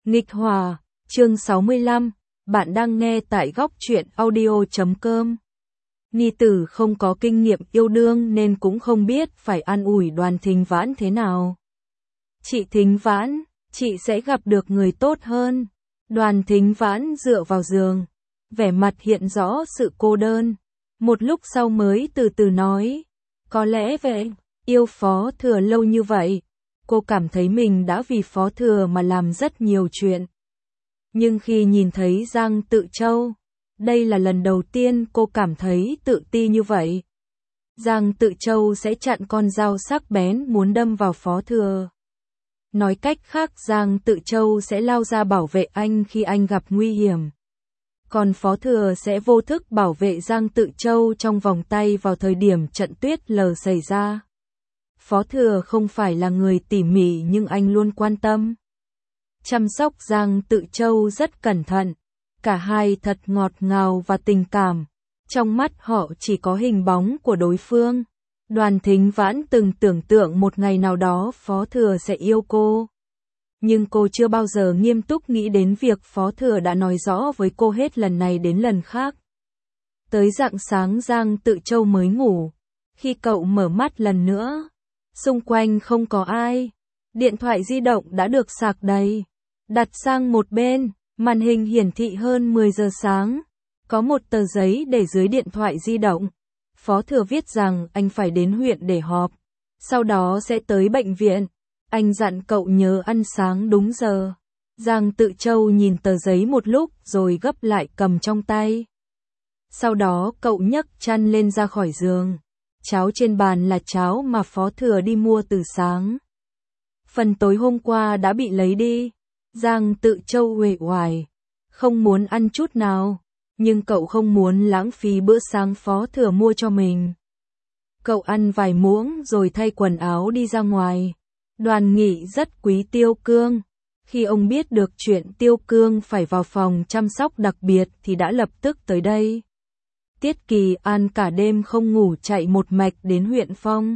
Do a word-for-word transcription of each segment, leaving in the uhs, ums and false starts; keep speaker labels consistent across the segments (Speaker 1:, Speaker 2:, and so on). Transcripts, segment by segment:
Speaker 1: Nghịch Hòa, chương sáu mươi lăm, bạn đang nghe tại góc truyện audio chấm com. Ni tử không có kinh nghiệm yêu đương nên cũng không biết phải an ủi Đoàn Thính Vãn thế nào. Chị Thính Vãn, chị sẽ gặp được người tốt hơn. Đoàn Thính Vãn dựa vào giường, vẻ mặt hiện rõ sự cô đơn. Một lúc sau mới từ từ nói, có lẽ vậy, yêu Phó Thừa lâu như vậy, cô cảm thấy mình đã vì Phó Thừa mà làm rất nhiều chuyện. Nhưng khi nhìn thấy Giang Tự Châu, đây là lần đầu tiên cô cảm thấy tự ti như vậy. Giang Tự Châu sẽ chặn con dao sắc bén muốn đâm vào Phó Thừa. Nói cách khác, Giang Tự Châu sẽ lao ra bảo vệ anh khi anh gặp nguy hiểm. Còn Phó Thừa sẽ vô thức bảo vệ Giang Tự Châu trong vòng tay vào thời điểm trận tuyết lở xảy ra. Phó Thừa không phải là người tỉ mỉ nhưng anh luôn quan tâm. Chăm sóc Giang Tự Châu rất cẩn thận. Cả hai thật ngọt ngào và tình cảm. Trong mắt họ chỉ có hình bóng của đối phương. Đoàn Thính Vãn từng tưởng tượng một ngày nào đó Phó Thừa sẽ yêu cô. Nhưng cô chưa bao giờ nghiêm túc nghĩ đến việc Phó Thừa đã nói rõ với cô hết lần này đến lần khác. Tới rạng sáng Giang Tự Châu mới ngủ. Khi cậu mở mắt lần nữa, xung quanh không có ai. Điện thoại di động đã được sạc đầy. Đặt sang một bên, màn hình hiển thị hơn mười giờ sáng. Có một tờ giấy để dưới điện thoại di động. Phó Thừa viết rằng anh phải đến huyện để họp. Sau đó sẽ tới bệnh viện. Anh dặn cậu nhớ ăn sáng đúng giờ. Giang Tự Châu nhìn tờ giấy một lúc rồi gấp lại cầm trong tay. Sau đó cậu nhấc chăn lên ra khỏi giường. Cháo trên bàn là cháo mà Phó Thừa đi mua từ sáng. Phần tối hôm qua đã bị lấy đi. Giang Tự Châu uể oải, không muốn ăn chút nào, nhưng cậu không muốn lãng phí bữa sáng Phó Thừa mua cho mình. Cậu ăn vài muỗng rồi thay quần áo đi ra ngoài. Đoàn Nghị rất quý Tiêu Cương. Khi ông biết được chuyện Tiêu Cương phải vào phòng chăm sóc đặc biệt thì đã lập tức tới đây. Tiết Kỳ An cả đêm không ngủ chạy một mạch đến huyện Phong.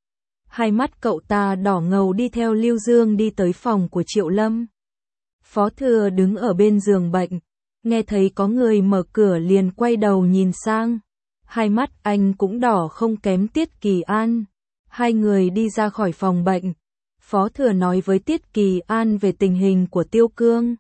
Speaker 1: Hai mắt cậu ta đỏ ngầu đi theo Lưu Dương đi tới phòng của Triệu Lâm. Phó Thừa đứng ở bên giường bệnh, nghe thấy có người mở cửa liền quay đầu nhìn sang. Hai mắt anh cũng đỏ không kém Tiết Kỳ An. Hai người đi ra khỏi phòng bệnh. Phó Thừa nói với Tiết Kỳ An về tình hình của Tiêu Cương.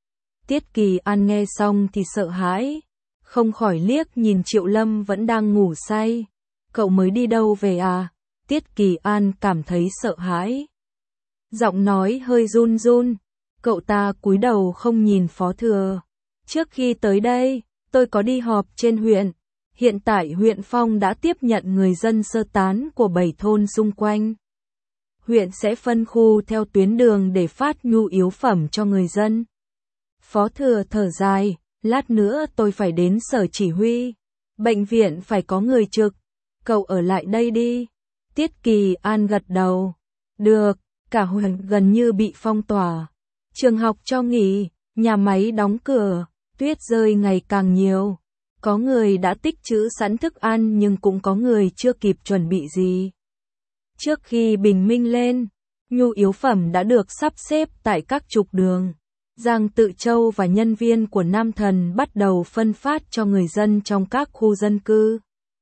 Speaker 1: Tiết Kỳ An nghe xong thì sợ hãi, không khỏi liếc nhìn Triệu Lâm vẫn đang ngủ say. Cậu mới đi đâu về à? Tiết Kỳ An cảm thấy sợ hãi. Giọng nói hơi run run. Cậu ta cúi đầu không nhìn Phó Thừa. Trước khi tới đây, tôi có đi họp trên huyện. Hiện tại huyện Phong đã tiếp nhận người dân sơ tán của bảy thôn xung quanh. Huyện sẽ phân khu theo tuyến đường để phát nhu yếu phẩm cho người dân. Phó Thừa thở dài, lát nữa tôi phải đến sở chỉ huy. Bệnh viện phải có người trực. Cậu ở lại đây đi. Tiết Kỳ An gật đầu. Được, cả huyện gần như bị phong tỏa. Trường học cho nghỉ, nhà máy đóng cửa, tuyết rơi ngày càng nhiều. Có người đã tích trữ sẵn thức ăn nhưng cũng có người chưa kịp chuẩn bị gì. Trước khi bình minh lên, nhu yếu phẩm đã được sắp xếp tại các trục đường. Giang Tự Châu và nhân viên của Nam Thần bắt đầu phân phát cho người dân trong các khu dân cư.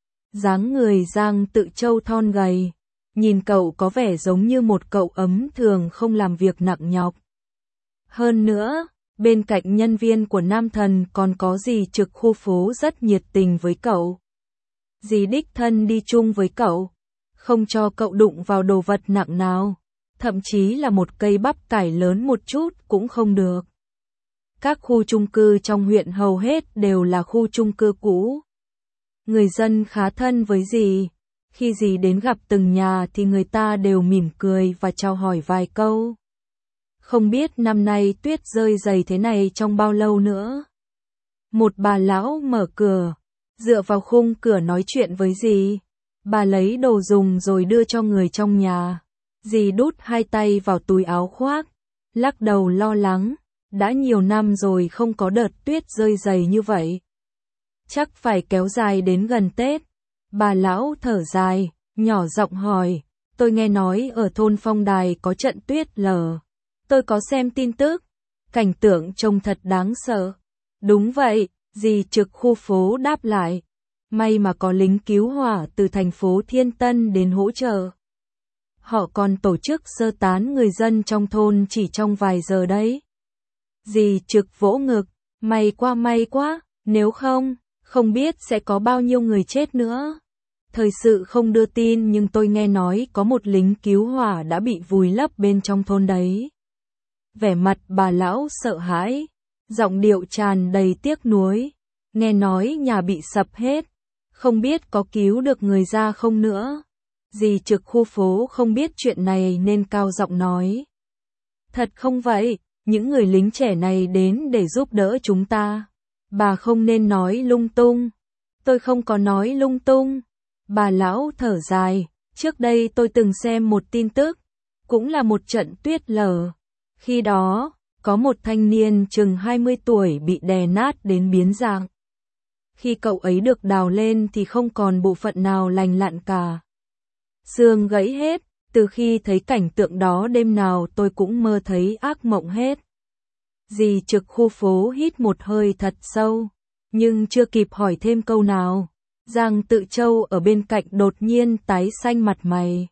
Speaker 1: Dáng người Giang Tự Châu thon gầy, nhìn cậu có vẻ giống như một cậu ấm thường không làm việc nặng nhọc. Hơn nữa, bên cạnh nhân viên của Nam Thần còn có dì trực khu phố rất nhiệt tình với cậu. Dì đích thân đi chung với cậu, không cho cậu đụng vào đồ vật nặng nào, thậm chí là một cây bắp cải lớn một chút cũng không được. Các khu chung cư trong huyện hầu hết đều là khu chung cư cũ. Người dân khá thân với dì. Khi dì đến gặp từng nhà thì người ta đều mỉm cười và chào hỏi vài câu. Không biết năm nay tuyết rơi dày thế này trong bao lâu nữa. Một bà lão mở cửa, dựa vào khung cửa nói chuyện với dì. Bà lấy đồ dùng rồi đưa cho người trong nhà. Dì đút hai tay vào túi áo khoác, lắc đầu lo lắng. Đã nhiều năm rồi không có đợt tuyết rơi dày như vậy. Chắc phải kéo dài đến gần Tết. Bà lão thở dài, nhỏ giọng hỏi. Tôi nghe nói ở thôn Phong Đài có trận tuyết lở. Tôi có xem tin tức. Cảnh tượng trông thật đáng sợ. Đúng vậy, dì trực khu phố đáp lại. May mà có lính cứu hỏa từ thành phố Thiên Tân đến hỗ trợ. Họ còn tổ chức sơ tán người dân trong thôn chỉ trong vài giờ đấy. Dì trực vỗ ngực, may quá may quá, nếu không, không biết sẽ có bao nhiêu người chết nữa. Thời sự không đưa tin nhưng tôi nghe nói có một lính cứu hỏa đã bị vùi lấp bên trong thôn đấy. Vẻ mặt bà lão sợ hãi, giọng điệu tràn đầy tiếc nuối, nghe nói nhà bị sập hết, không biết có cứu được người ra không nữa. Dì trực khu phố không biết chuyện này nên cao giọng nói. Thật không vậy, những người lính trẻ này đến để giúp đỡ chúng ta. Bà không nên nói lung tung. Tôi không có nói lung tung. Bà lão thở dài, trước đây tôi từng xem một tin tức, cũng là một trận tuyết lở. Khi đó, có một thanh niên chừng hai mươi tuổi bị đè nát đến biến dạng. Khi cậu ấy được đào lên thì không còn bộ phận nào lành lặn cả. Xương gãy hết, từ khi thấy cảnh tượng đó đêm nào tôi cũng mơ thấy ác mộng hết. Dì trực khu phố hít một hơi thật sâu, nhưng chưa kịp hỏi thêm câu nào. Giang Tự Châu ở bên cạnh đột nhiên tái xanh mặt mày.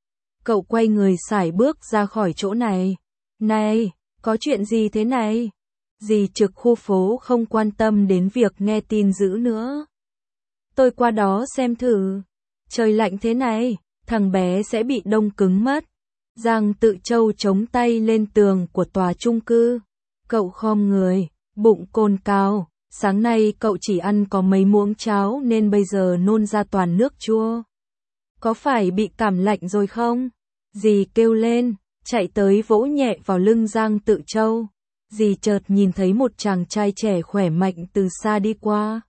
Speaker 1: Cậu quay người sải bước ra khỏi chỗ này. Này, có chuyện gì thế này? Dì trực khu phố không quan tâm đến việc nghe tin dữ nữa. Tôi qua đó xem thử. Trời lạnh thế này, thằng bé sẽ bị đông cứng mất. Giang Tự Châu chống tay lên tường của tòa chung cư. Cậu khom người, bụng cồn cào. Sáng nay cậu chỉ ăn có mấy muỗng cháo nên bây giờ nôn ra toàn nước chua. Có phải bị cảm lạnh rồi không? Dì kêu lên, chạy tới vỗ nhẹ vào lưng Giang Tự Châu. Dì chợt nhìn thấy một chàng trai trẻ khỏe mạnh từ xa đi qua.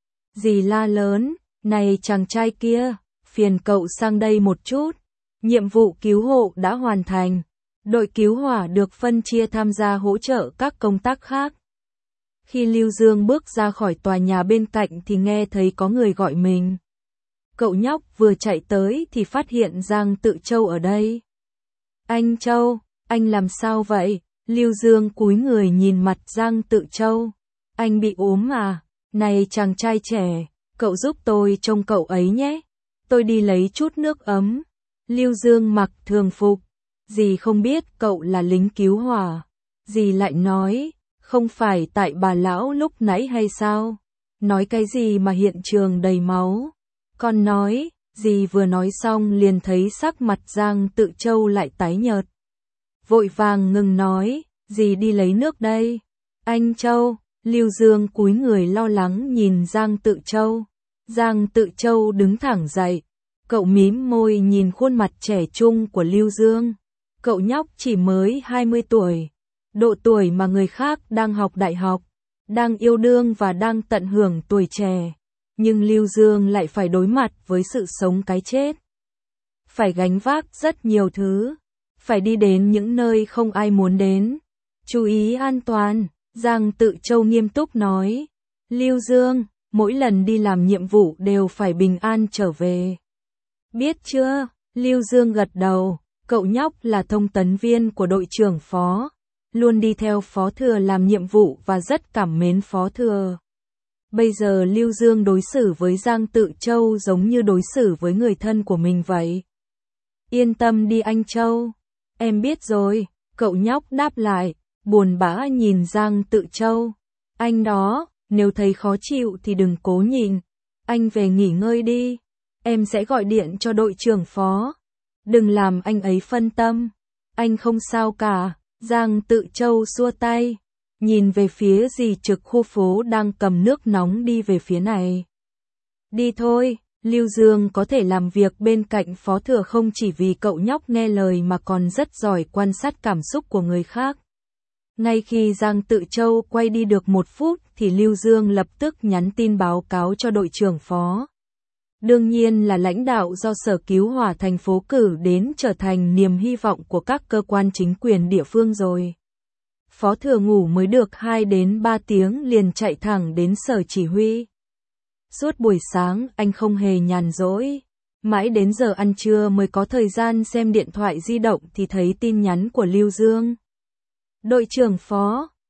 Speaker 1: Dì la lớn, này chàng trai kia, phiền cậu sang đây một chút. Nhiệm vụ cứu hộ đã hoàn thành. Đội cứu hỏa được phân chia tham gia hỗ trợ các công tác khác. Khi Lưu Dương bước ra khỏi tòa nhà bên cạnh thì nghe thấy có người gọi mình. Cậu nhóc vừa chạy tới thì phát hiện Giang Tự Châu ở đây. Anh Châu, anh làm sao vậy? Lưu Dương cúi người nhìn mặt Giang Tự Châu. Anh bị ốm à? Này chàng trai trẻ, cậu giúp tôi trông cậu ấy nhé. Tôi đi lấy chút nước ấm. Lưu Dương mặc thường phục. Dì không biết cậu là lính cứu hỏa. Dì lại nói, không phải tại bà lão lúc nãy hay sao? Nói cái gì mà hiện trường đầy máu? Con nói, dì vừa nói xong liền thấy sắc mặt Giang Tự Châu lại tái nhợt. Vội vàng ngừng nói, dì đi lấy nước đây. Anh Châu, Lưu Dương cúi người lo lắng nhìn Giang Tự Châu. Giang Tự Châu đứng thẳng dậy. Cậu mím môi nhìn khuôn mặt trẻ trung của Lưu Dương. Cậu nhóc chỉ mới hai mươi tuổi. Độ tuổi mà người khác đang học đại học, đang yêu đương và đang tận hưởng tuổi trẻ. Nhưng Lưu Dương lại phải đối mặt với sự sống cái chết. Phải gánh vác rất nhiều thứ. Phải đi đến những nơi không ai muốn đến. Chú ý an toàn, Giang Tự Châu nghiêm túc nói. Lưu Dương, mỗi lần đi làm nhiệm vụ đều phải bình an trở về. Biết chưa? Lưu Dương gật đầu, cậu nhóc là thông tấn viên của đội trưởng Phó. Luôn đi theo Phó Thừa làm nhiệm vụ và rất cảm mến Phó Thừa. Bây giờ Lưu Dương đối xử với Giang Tự Châu giống như đối xử với người thân của mình vậy. Yên tâm đi anh Châu. Em biết rồi, cậu nhóc đáp lại, buồn bã nhìn Giang Tự Châu. Anh đó, nếu thấy khó chịu thì đừng cố nhịn. Anh về nghỉ ngơi đi. Em sẽ gọi điện cho đội trưởng Phó. Đừng làm anh ấy phân tâm. Anh không sao cả. Giang Tự Châu xua tay, nhìn về phía dì trực khu phố đang cầm nước nóng đi về phía này. Đi thôi, Lưu Dương có thể làm việc bên cạnh Phó Thừa không chỉ vì cậu nhóc nghe lời mà còn rất giỏi quan sát cảm xúc của người khác. Ngay khi Giang Tự Châu quay đi được một phút thì Lưu Dương lập tức nhắn tin báo cáo cho đội trưởng Phó. Đương nhiên là lãnh đạo do Sở Cứu Hỏa thành phố cử đến trở thành niềm hy vọng của các cơ quan chính quyền địa phương rồi. Phó Thừa ngủ mới được hai đến ba tiếng liền chạy thẳng đến sở chỉ huy. Suốt buổi sáng anh không hề nhàn rỗi. Mãi đến giờ ăn trưa mới có thời gian xem điện thoại di động thì thấy tin nhắn của Lưu Dương. Đội trưởng Phó,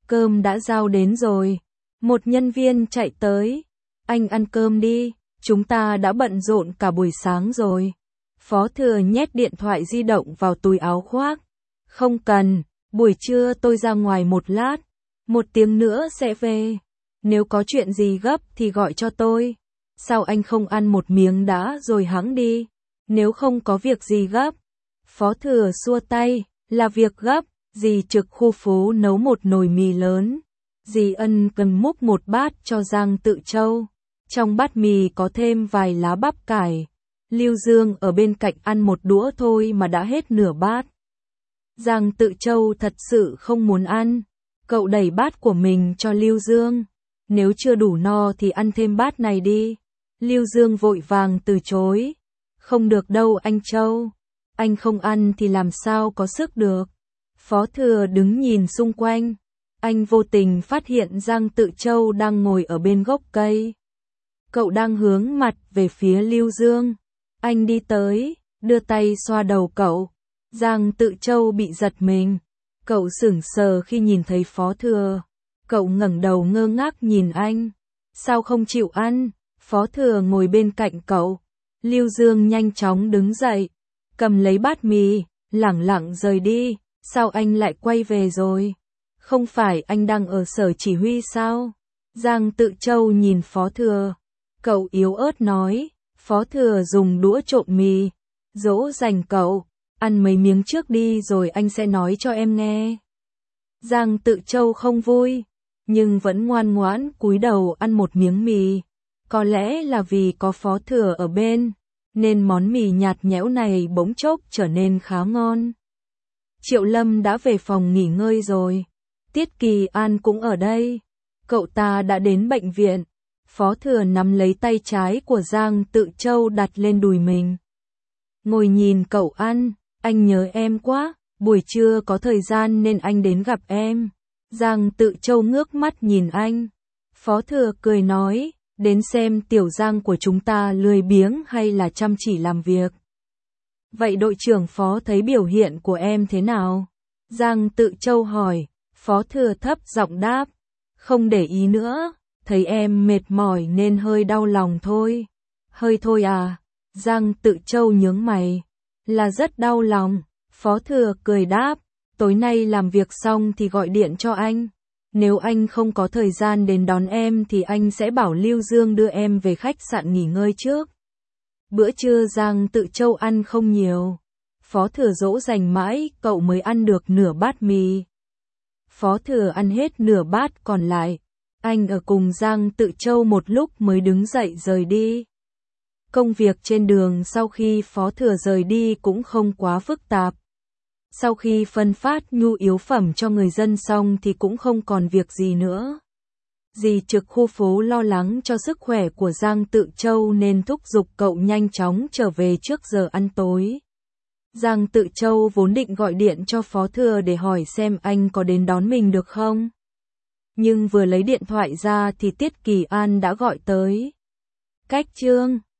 Speaker 1: cơm đã giao đến rồi. Một nhân viên chạy tới. Anh ăn cơm đi, chúng ta đã bận rộn cả buổi sáng rồi. Phó Thừa nhét điện thoại di động vào túi áo khoác. Không cần, buổi trưa tôi ra ngoài một lát, một tiếng nữa sẽ về. Nếu có chuyện gì gấp thì gọi cho tôi. Sao anh không ăn một miếng đã rồi hẵng đi? Nếu không có việc gì gấp. Phó Thừa xua tay, là việc gấp. Dì trực khu phố nấu một nồi mì lớn. Dì ân cần múc một bát cho Giang Tự Châu. Trong bát mì có thêm vài lá bắp cải. Lưu Dương ở bên cạnh ăn một đũa thôi mà đã hết nửa bát. Giang Tự Châu thật sự không muốn ăn. Cậu đẩy bát của mình cho Lưu Dương. Nếu chưa đủ no thì ăn thêm bát này đi. Lưu Dương vội vàng từ chối. Không được đâu anh Châu. Anh không ăn thì làm sao có sức được. Phó Thừa đứng nhìn xung quanh. Anh vô tình phát hiện Giang Tự Châu đang ngồi ở bên gốc cây. Cậu đang hướng mặt về phía Lưu Dương. Anh đi tới, đưa tay xoa đầu cậu. Giang Tự Châu bị giật mình. Cậu sững sờ khi nhìn thấy Phó Thừa. Cậu ngẩng đầu ngơ ngác nhìn anh. Sao không chịu ăn? Phó Thừa ngồi bên cạnh cậu. Lưu Dương nhanh chóng đứng dậy, cầm lấy bát mì, lẳng lặng rời đi. Sao anh lại quay về rồi? Không phải anh đang ở sở chỉ huy sao? Giang Tự Châu nhìn Phó Thừa. Cậu yếu ớt nói. Phó Thừa dùng đũa trộn mì. Dỗ dành cậu. Ăn mấy miếng trước đi rồi anh sẽ nói cho em nghe. Giang Tự Châu không vui, nhưng vẫn ngoan ngoãn cúi đầu ăn một miếng mì. Có lẽ là vì có Phó Thừa ở bên, nên món mì nhạt nhẽo này bỗng chốc trở nên khá ngon. Triệu Lâm đã về phòng nghỉ ngơi rồi. Tiết Kỳ An cũng ở đây. Cậu ta đã đến bệnh viện. Phó Thừa nắm lấy tay trái của Giang Tự Châu đặt lên đùi mình. Ngồi nhìn cậu ăn, anh nhớ em quá, buổi trưa có thời gian nên anh đến gặp em. Giang Tự Châu ngước mắt nhìn anh. Phó Thừa cười nói, đến xem tiểu Giang của chúng ta lười biếng hay là chăm chỉ làm việc. Vậy đội trưởng Phó thấy biểu hiện của em thế nào? Giang Tự Châu hỏi. Phó Thừa thấp giọng đáp, không để ý nữa, thấy em mệt mỏi nên hơi đau lòng thôi. Hơi thôi à? Giang Tự Châu nhướng mày. Là rất đau lòng. Phó Thừa cười đáp, tối nay làm việc xong thì gọi điện cho anh. Nếu anh không có thời gian đến đón em thì anh sẽ bảo Lưu Dương đưa em về khách sạn nghỉ ngơi trước. Bữa trưa Giang Tự Châu ăn không nhiều. Phó Thừa dỗ dành mãi, cậu mới ăn được nửa bát mì. Phó Thừa ăn hết nửa bát còn lại. Anh ở cùng Giang Tự Châu một lúc mới đứng dậy rời đi. Công việc trên đường sau khi Phó Thừa rời đi cũng không quá phức tạp. Sau khi phân phát nhu yếu phẩm cho người dân xong thì cũng không còn việc gì nữa. Dì trực khu phố lo lắng cho sức khỏe của Giang Tự Châu nên thúc giục cậu nhanh chóng trở về trước giờ ăn tối. Giang Tự Châu vốn định gọi điện cho Phó Thừa để hỏi xem anh có đến đón mình được không. Nhưng vừa lấy điện thoại ra thì Tiết Kỳ An đã gọi tới. Cách Trương